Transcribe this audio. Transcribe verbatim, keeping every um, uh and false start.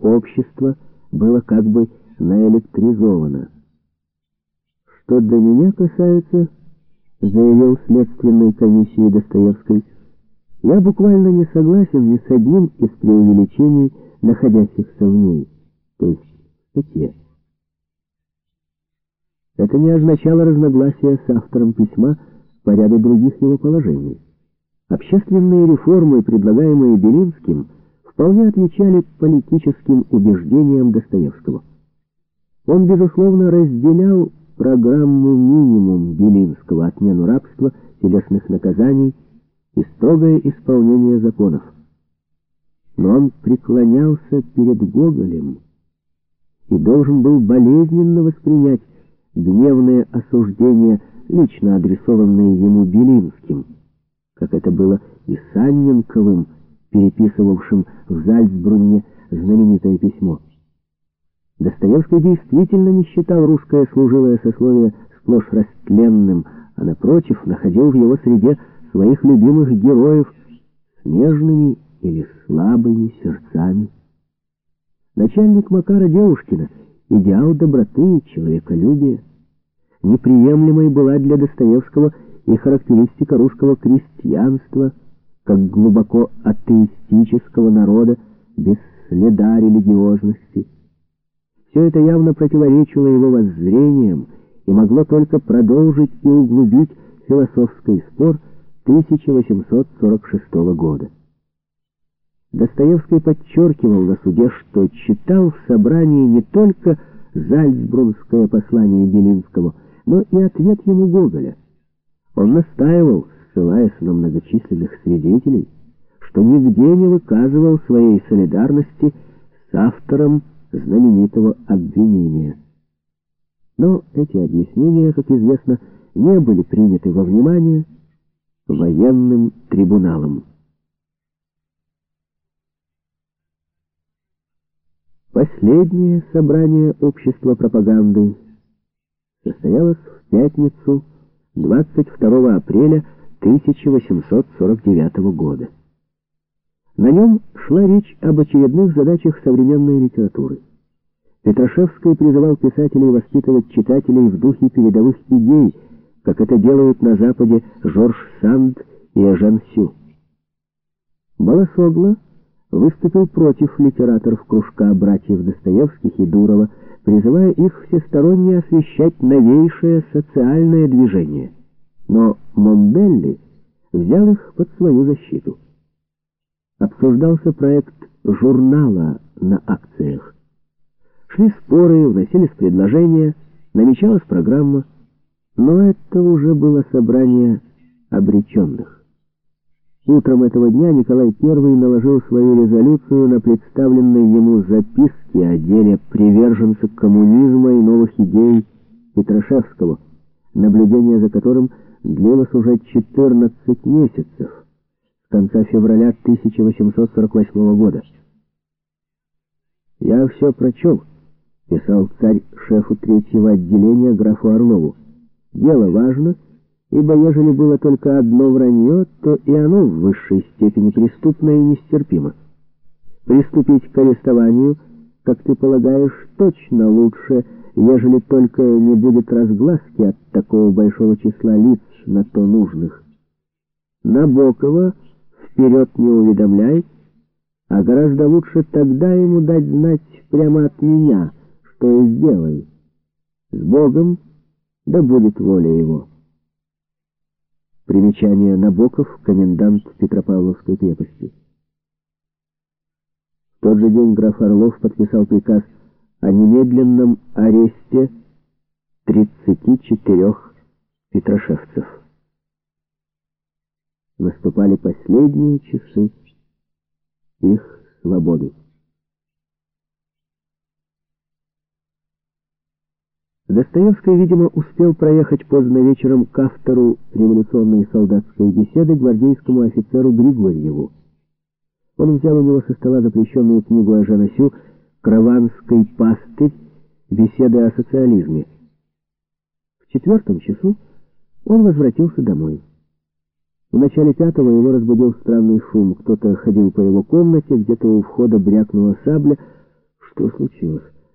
общество было как бы наэлектризовано. «Что до меня касается, — заявил следственной комиссии Достоевской, — я буквально не согласен ни с одним из преувеличений, находящихся в ней, то есть в статье». Это не означало разногласия с автором письма по ряду других его положений. Общественные реформы, предлагаемые Белинским, вполне отвечали политическим убеждениям Достоевского. Он, безусловно, разделял программу «Минимум» Белинского, отмену рабства, телесных наказаний и строгое исполнение законов. Но он преклонялся перед Гоголем и должен был болезненно воспринять гневные осуждения, лично адресованные ему Белинским, как это было и с Анненковым, переписывавшим в Зальцбрунне знаменитое письмо. Достоевский действительно не считал русское служилое сословие сплошь растленным, а напротив находил в его среде своих любимых героев с нежными или слабыми сердцами. Начальник Макара Девушкина — идеал доброты и человеколюбия. Неприемлемой была для Достоевского и характеристика русского крестьянства, как глубоко атеистического народа, без следа религиозности. Все это явно противоречило его воззрениям и могло только продолжить и углубить философский спор тысяча восемьсот сорок шестого года. Достоевский подчеркивал на суде, что читал в собрании не только зальцбрунское послание Белинского, но и ответ ему Гоголя. Он настаивал, ссылаясь на многочисленных свидетелей, что нигде не выказывал своей солидарности с автором знаменитого обвинения. Но эти объяснения, как известно, не были приняты во внимание военным трибуналом. Последнее собрание общества пропаганды состоялось в пятницу двадцать второго апреля тысяча восемьсот сорок девятого года. На нем шла речь об очередных задачах современной литературы. Петрашевский призывал писателей воспитывать читателей в духе передовых идей, как это делают на Западе Жорж Санд и Эжен Сю. Баласогло выступил против литераторов кружка братьев Достоевских и Дурова, призывая их всесторонне освещать новейшее социальное движение. Но Монбелли взял их под свою защиту. Обсуждался проект журнала на акциях. Шли споры, вносились предложения, намечалась программа, но это уже было собрание обреченных. Утром этого дня Николай Первый наложил свою резолюцию на представленные ему записки о деле приверженца коммунизма и новых идей Петрашевского, наблюдение за которым длилось уже четырнадцать месяцев, с конца февраля тысяча восемьсот сорок восьмого года. «Я все прочел», — писал царь шефу третьего отделения графу Орлову. «Дело важно, ибо ежели было только одно вранье, то и оно в высшей степени преступно и нестерпимо. Приступить к арестованию, как ты полагаешь, точно лучше, ежели только не будет разгласки от такого большого числа лиц на то нужных. Набокова вперед не уведомляй, а гораздо лучше тогда ему дать знать прямо от меня, что и сделай. С Богом, да будет воля его». Примечание: Набоков, комендант Петропавловской крепости. В тот же день граф Орлов подписал приказ о немедленном аресте тридцати четырёх петрошевцев. Наступали последние часы их свободы. Достоевский, видимо, успел проехать поздно вечером к автору революционной солдатской беседы, гвардейскому офицеру Григорьеву. Он взял у него со стола запрещенную книгу Эжена Сю «Крованский пастырь. Беседы о социализме». В четвертом часу он возвратился домой. В начале пятого его разбудил странный шум. Кто-то ходил по его комнате, где-то у входа брякнула сабля. Что случилось?